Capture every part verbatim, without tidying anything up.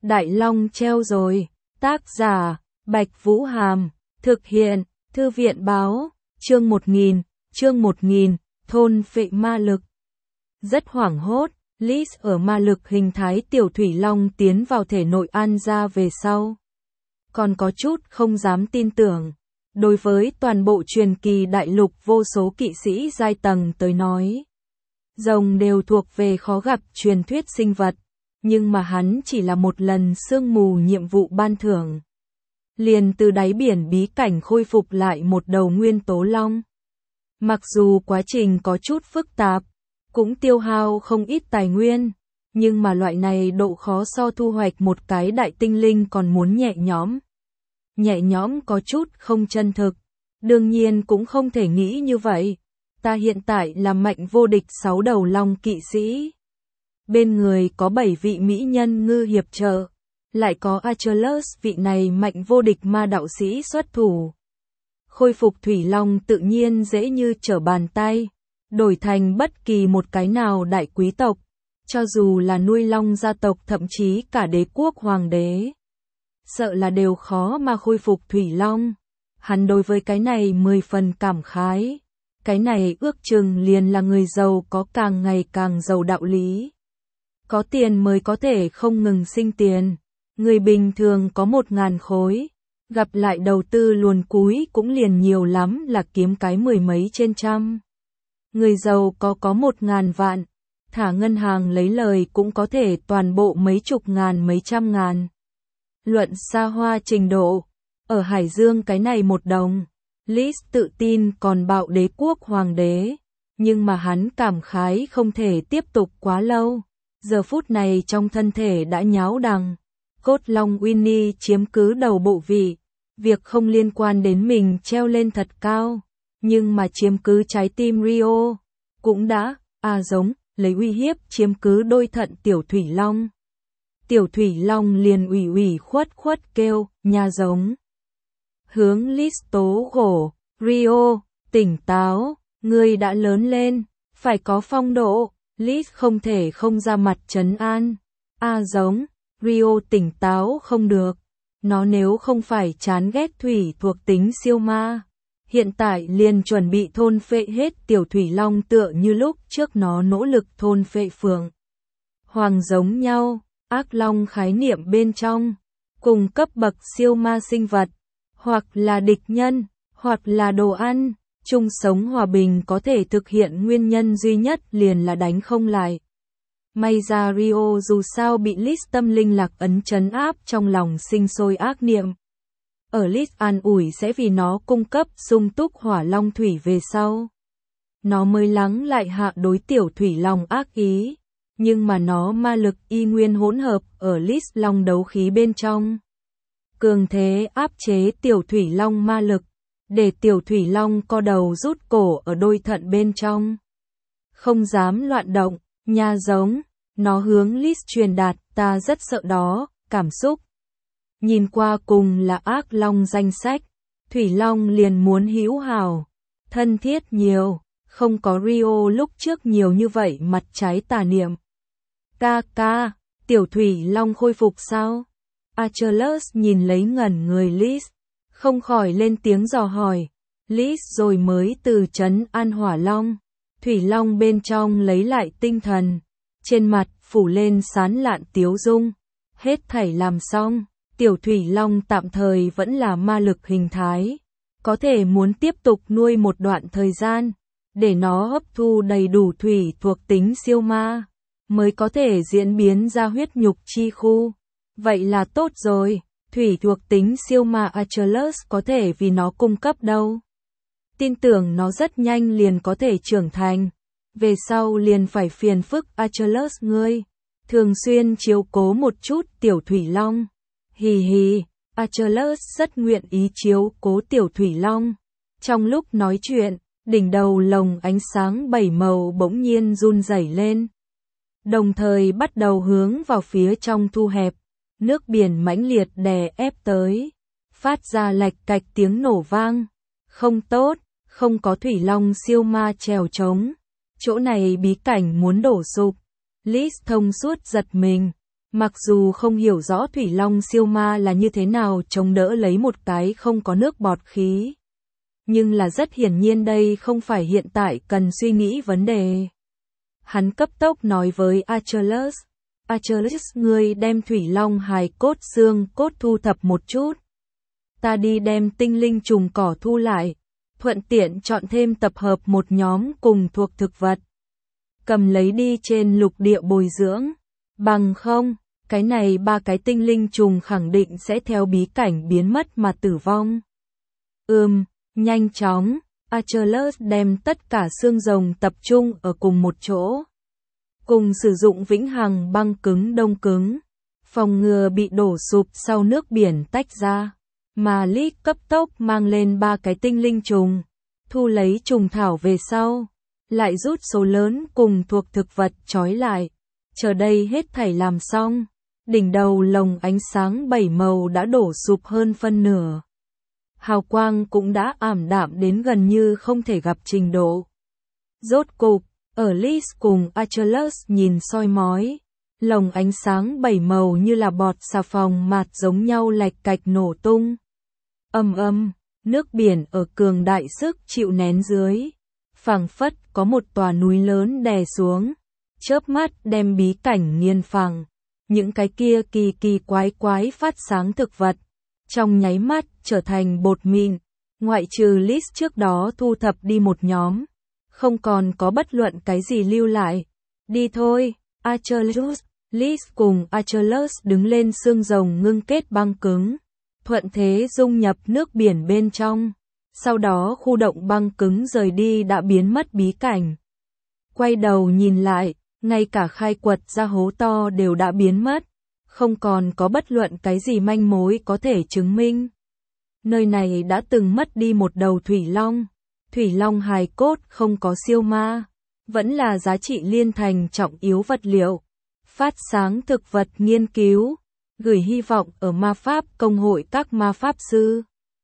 Đại Long treo rồi. Tác giả, Bạch Vũ Hàm. Thực hiện, Thư viện báo. Chương một nghìn, chương một nghìn, thôn phệ ma lực. Rất hoảng hốt, Liz ở ma lực hình thái tiểu thủy long tiến vào thể nội An ra về sau. Còn có chút không dám tin tưởng. Đối với toàn bộ truyền kỳ đại lục vô số kỵ sĩ giai tầng tới nói, rồng đều thuộc về khó gặp truyền thuyết sinh vật, nhưng mà hắn chỉ là một lần sương mù nhiệm vụ ban thưởng. Liền từ đáy biển bí cảnh khôi phục lại một đầu nguyên tố long. Mặc dù quá trình có chút phức tạp, cũng tiêu hao không ít tài nguyên, nhưng mà loại này độ khó so thu hoạch một cái đại tinh linh còn muốn nhẹ nhõm. Nhẹ nhõm có chút không chân thực, đương nhiên cũng không thể nghĩ như vậy. Ta hiện tại là mạnh vô địch sáu đầu long kỵ sĩ. Bên người có bảy vị mỹ nhân ngư hiệp trợ, lại có Achilles vị này mạnh vô địch ma đạo sĩ xuất thủ. Khôi phục thủy long tự nhiên dễ như trở bàn tay, đổi thành bất kỳ một cái nào đại quý tộc, cho dù là nuôi long gia tộc thậm chí cả đế quốc hoàng đế. Sợ là đều khó mà khôi phục thủy long. Hắn đối với cái này mười phần cảm khái. Cái này ước chừng liền là người giàu có càng ngày càng giàu đạo lý. Có tiền mới có thể không ngừng sinh tiền. Người bình thường có một ngàn khối, gặp lại đầu tư luồn cúi cũng liền nhiều lắm là kiếm cái mười mấy trên trăm. Người giàu có có một ngàn vạn, thả ngân hàng lấy lời cũng có thể toàn bộ mấy chục ngàn mấy trăm ngàn. Luận xa hoa trình độ, ở Hải Dương cái này một đồng, Liz tự tin còn bạo đế quốc hoàng đế, nhưng mà hắn cảm khái không thể tiếp tục quá lâu. Giờ phút này trong thân thể đã nháo đằng, cốt long Winnie chiếm cứ đầu bộ vị, việc không liên quan đến mình treo lên thật cao, nhưng mà chiếm cứ trái tim Rio, cũng đã, à giống, lấy uy hiếp chiếm cứ đôi thận tiểu thủy long. Tiểu thủy long liền ủy ủy khuất khuất kêu, nhà giống. Hướng Liz tố gổ, Rio, tỉnh táo, ngươi đã lớn lên, phải có phong độ. Liz không thể không ra mặt trấn an. A giống, Rio tỉnh táo không được. Nó nếu không phải chán ghét thủy thuộc tính siêu ma, hiện tại liền chuẩn bị thôn phệ hết tiểu thủy long tựa như lúc trước nó nỗ lực thôn phệ phượng hoàng giống nhau. Ác long khái niệm bên trong, cùng cấp bậc siêu ma sinh vật, hoặc là địch nhân, hoặc là đồ ăn, chung sống hòa bình có thể thực hiện nguyên nhân duy nhất liền là đánh không lại. May ra Rio dù sao bị Liz tâm linh lạc ấn trấn áp trong lòng sinh sôi ác niệm. Ở Liz an ủi sẽ vì nó cung cấp sung túc hỏa long thủy về sau. Nó mới lắng lại hạ đối tiểu thủy long ác ý. Nhưng mà nó ma lực y nguyên hỗn hợp ở Liz long đấu khí bên trong. Cường thế áp chế tiểu thủy long ma lực, để tiểu thủy long co đầu rút cổ ở đôi thận bên trong. Không dám loạn động, nha giống, nó hướng Liz truyền đạt ta rất sợ đó, cảm xúc. Nhìn qua cùng là ác long danh sách, thủy long liền muốn hữu hảo, thân thiết nhiều, không có Rio lúc trước nhiều như vậy mặt trái tà niệm. Ca ca, tiểu thủy long khôi phục sao? Achilles nhìn lấy ngẩn người Liz, không khỏi lên tiếng dò hỏi. Liz rồi mới từ trấn an hỏa long, thủy long bên trong lấy lại tinh thần, trên mặt phủ lên sán lạn tiếu dung. Hết thảy làm xong, tiểu thủy long tạm thời vẫn là ma lực hình thái, có thể muốn tiếp tục nuôi một đoạn thời gian, để nó hấp thu đầy đủ thủy thuộc tính siêu ma, mới có thể diễn biến ra huyết nhục chi khu. Vậy là tốt rồi, thủy thuộc tính siêu ma Achilles có thể vì nó cung cấp đâu. Tin tưởng nó rất nhanh liền có thể trưởng thành, về sau liền phải phiền phức Achilles ngươi, thường xuyên chiếu cố một chút tiểu thủy long. Hì hì, Achilles rất nguyện ý chiếu cố tiểu thủy long. Trong lúc nói chuyện, đỉnh đầu lồng ánh sáng bảy màu bỗng nhiên run rẩy lên, đồng thời bắt đầu hướng vào phía trong thu hẹp, nước biển mãnh liệt đè ép tới, phát ra lạch cạch tiếng nổ vang. Không tốt, không có thủy long siêu ma trèo trống, chỗ này bí cảnh muốn đổ sụp. Liz thông suốt giật mình, Mặc dù không hiểu rõ thủy long siêu ma là như thế nào chống đỡ lấy một cái không có nước bọt khí. Nhưng là rất hiển nhiên đây không phải hiện tại cần suy nghĩ vấn đề. Hắn cấp tốc nói với Achilles, Achilles, ngươi đem thủy long hài cốt xương cốt thu thập một chút. Ta đi đem tinh linh trùng cỏ thu lại, thuận tiện chọn thêm tập hợp một nhóm cùng thuộc thực vật. Cầm lấy đi trên lục địa bồi dưỡng, bằng không, cái này ba cái tinh linh trùng khẳng định sẽ theo bí cảnh biến mất mà tử vong. Ừm, nhanh chóng, Achilles đem tất cả xương rồng tập trung ở cùng một chỗ. Cùng sử dụng vĩnh hằng băng cứng đông cứng, phòng ngừa bị đổ sụp sau nước biển tách ra. Mà Lít cấp tốc mang lên ba cái tinh linh trùng, thu lấy trùng thảo về sau, lại rút số lớn cùng thuộc thực vật trói lại. Chờ đây hết thảy làm xong, đỉnh đầu lồng ánh sáng bảy màu đã đổ sụp hơn phân nửa. Hào quang cũng đã ảm đạm đến gần như không thể gặp trình độ. Rốt cục, ở Lys cùng Achilles nhìn soi mói, lồng ánh sáng bảy màu như là bọt xà phòng mạt giống nhau lạch cạch nổ tung. Âm âm, nước biển ở cường đại sức chịu nén dưới, phảng phất có một tòa núi lớn đè xuống, chớp mắt đem bí cảnh nghiền phẳng. Những cái kia kỳ kỳ quái quái phát sáng thực vật, trong nháy mắt trở thành bột mịn, ngoại trừ Lys trước đó thu thập đi một nhóm, không còn có bất luận cái gì lưu lại. Đi thôi, Achilles. Lys cùng Achilles đứng lên xương rồng ngưng kết băng cứng, thuận thế dung nhập nước biển bên trong, sau đó khu động băng cứng rời đi đã biến mất bí cảnh. Quay đầu nhìn lại, ngay cả khai quật ra hố to đều đã biến mất, không còn có bất luận cái gì manh mối có thể chứng minh. Nơi này đã từng mất đi một đầu thủy long, thủy long hài cốt không có siêu ma, vẫn là giá trị liên thành trọng yếu vật liệu. Phát sáng thực vật nghiên cứu, gửi hy vọng ở ma pháp công hội các ma pháp sư.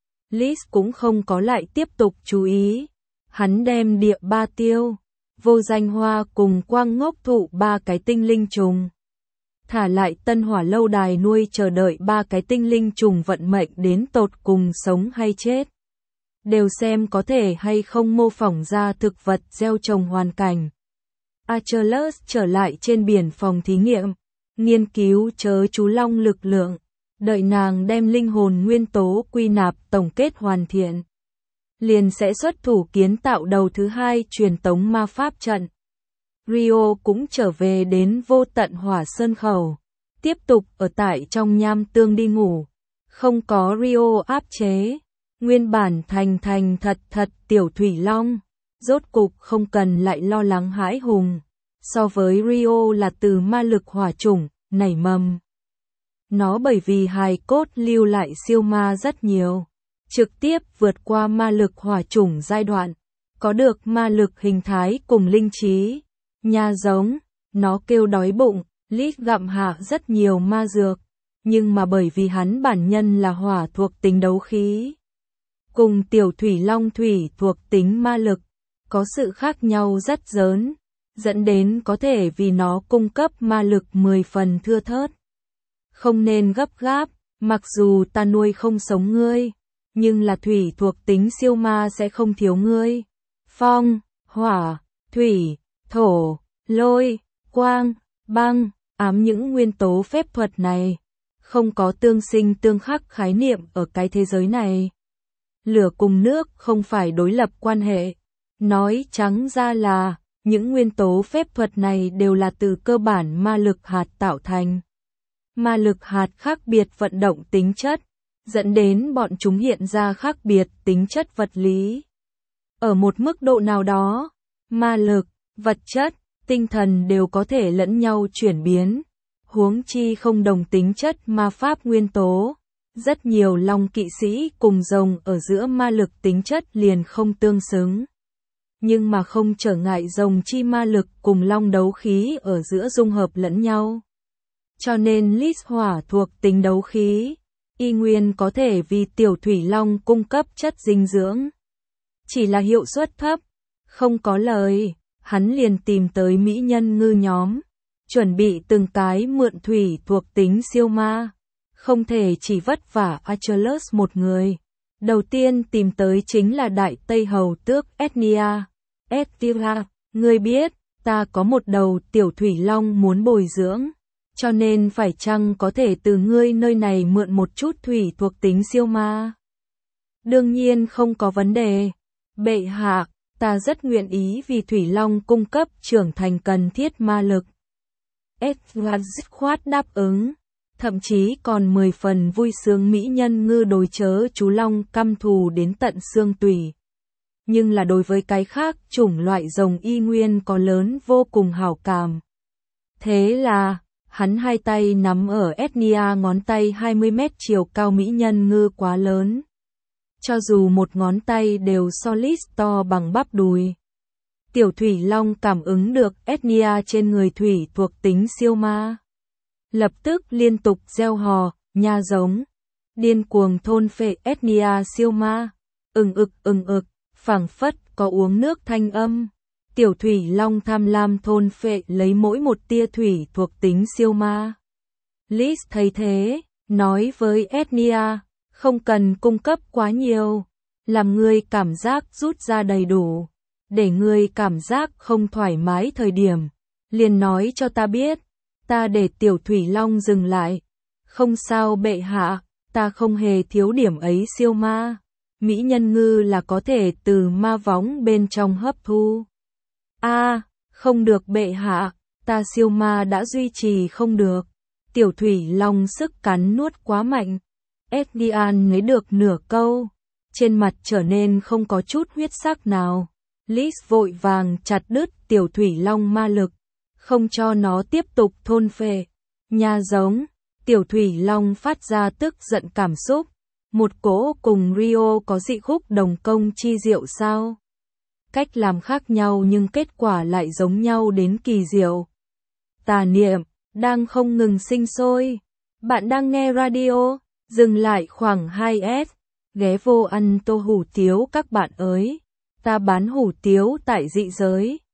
Lys cũng không có lại tiếp tục chú ý, hắn đem địa ba tiêu, vô danh hoa cùng quang ngốc thụ ba cái tinh linh trùng. Thả lại tân hỏa lâu đài nuôi chờ đợi ba cái tinh linh trùng vận mệnh đến tột cùng sống hay chết. Đều xem có thể hay không mô phỏng ra thực vật gieo trồng hoàn cảnh. Achilles trở lại trên biển phòng thí nghiệm, nghiên cứu chớ chú long lực lượng, đợi nàng đem linh hồn nguyên tố quy nạp tổng kết hoàn thiện. Liền sẽ xuất thủ kiến tạo đầu thứ hai truyền tống ma pháp trận. Rio cũng trở về đến vô tận hỏa sơn khẩu, tiếp tục ở tại trong nham tương đi ngủ, không có Rio áp chế, nguyên bản thành thành thật thật tiểu thủy long, rốt cục không cần lại lo lắng hãi hùng, so với Rio là từ ma lực hỏa chủng, nảy mầm. Nó bởi vì hài cốt lưu lại siêu ma rất nhiều, trực tiếp vượt qua ma lực hỏa chủng giai đoạn, có được ma lực hình thái cùng linh trí. Nha giống, nó kêu đói bụng, Lít gặm hạ rất nhiều ma dược, nhưng mà bởi vì hắn bản nhân là hỏa thuộc tính đấu khí, cùng tiểu thủy long thủy thuộc tính ma lực, có sự khác nhau rất lớn, dẫn đến có thể vì nó cung cấp ma lực mười phần thưa thớt. Không nên gấp gáp, mặc dù ta nuôi không sống ngươi, nhưng là thủy thuộc tính siêu ma sẽ không thiếu ngươi. Phong, hỏa, thủy, thổ, lôi, quang, băng, ám những nguyên tố phép thuật này, không có tương sinh tương khắc khái niệm ở cái thế giới này. Lửa cùng nước không phải đối lập quan hệ, nói trắng ra là, những nguyên tố phép thuật này đều là từ cơ bản ma lực hạt tạo thành. Ma lực hạt khác biệt vận động tính chất, dẫn đến bọn chúng hiện ra khác biệt tính chất vật lý. Ở một mức độ nào đó, ma lực, vật chất, tinh thần đều có thể lẫn nhau chuyển biến, huống chi không đồng tính chất ma pháp nguyên tố. Rất nhiều long kỵ sĩ cùng rồng ở giữa ma lực tính chất liền không tương xứng. Nhưng mà không trở ngại rồng chi ma lực cùng long đấu khí ở giữa dung hợp lẫn nhau. Cho nên Lys hỏa thuộc tính đấu khí, y nguyên có thể vì tiểu thủy long cung cấp chất dinh dưỡng. Chỉ là hiệu suất thấp, không có lời, hắn liền tìm tới mỹ nhân ngư nhóm. chuẩn bị từng cái mượn thủy thuộc tính siêu ma. Không thể chỉ vất vả Achilles một người. Đầu tiên tìm tới chính là Đại Tây Hầu tước Ethnia. Ethnia, ngươi biết, ta có một đầu tiểu thủy long muốn bồi dưỡng, cho nên phải chăng có thể từ ngươi nơi này mượn một chút thủy thuộc tính siêu ma? Đương nhiên không có vấn đề. Bệ hạ, ta rất nguyện ý vì thủy long cung cấp trưởng thành cần thiết ma lực. Edward dứt khoát đáp ứng, thậm chí còn mười phần vui sướng mỹ nhân ngư đối chớ chú long căm thù đến tận xương tủy. Nhưng là đối với cái khác chủng loại rồng y nguyên có lớn vô cùng hảo cảm. Thế là, hắn hai tay nắm ở Ethnia ngón tay hai mươi mét chiều cao mỹ nhân ngư quá lớn. Cho dù một ngón tay đều solid to bằng bắp đùi. Tiểu thủy long cảm ứng được Ethnia trên người thủy thuộc tính siêu ma. Lập tức liên tục reo hò, nha giống. Điên cuồng thôn phệ Ethnia siêu ma. Ừng ực ừng ực, phảng phất có uống nước thanh âm. Tiểu thủy long tham lam thôn phệ lấy mỗi một tia thủy thuộc tính siêu ma. Liz thấy thế, nói với Ethnia, không cần cung cấp quá nhiều, làm ngươi cảm giác rút ra đầy đủ, để ngươi cảm giác không thoải mái thời điểm, liền nói cho ta biết, ta để tiểu thủy long dừng lại. Không sao bệ hạ, ta không hề thiếu điểm ấy siêu ma. Mỹ nhân ngư là có thể từ ma võng bên trong hấp thu. A, à, không được bệ hạ, ta siêu ma đã duy trì không được. Tiểu thủy long sức cắn nuốt quá mạnh. Eddian lấy được nửa câu, trên mặt trở nên không có chút huyết sắc nào. Liz vội vàng chặt đứt tiểu thủy long ma lực, không cho nó tiếp tục thôn phệ. Nha giống, tiểu thủy long phát ra tức giận cảm xúc. Một cỗ cùng Rio có dị khúc đồng công chi diệu sao? Cách làm khác nhau nhưng kết quả lại giống nhau đến kỳ diệu. Tà niệm, đang không ngừng sinh sôi. Bạn đang nghe radio, dừng lại khoảng hai S. Ghé vô ăn tô hủ tiếu các bạn ơi. Ta bán hủ tiếu tại dị giới.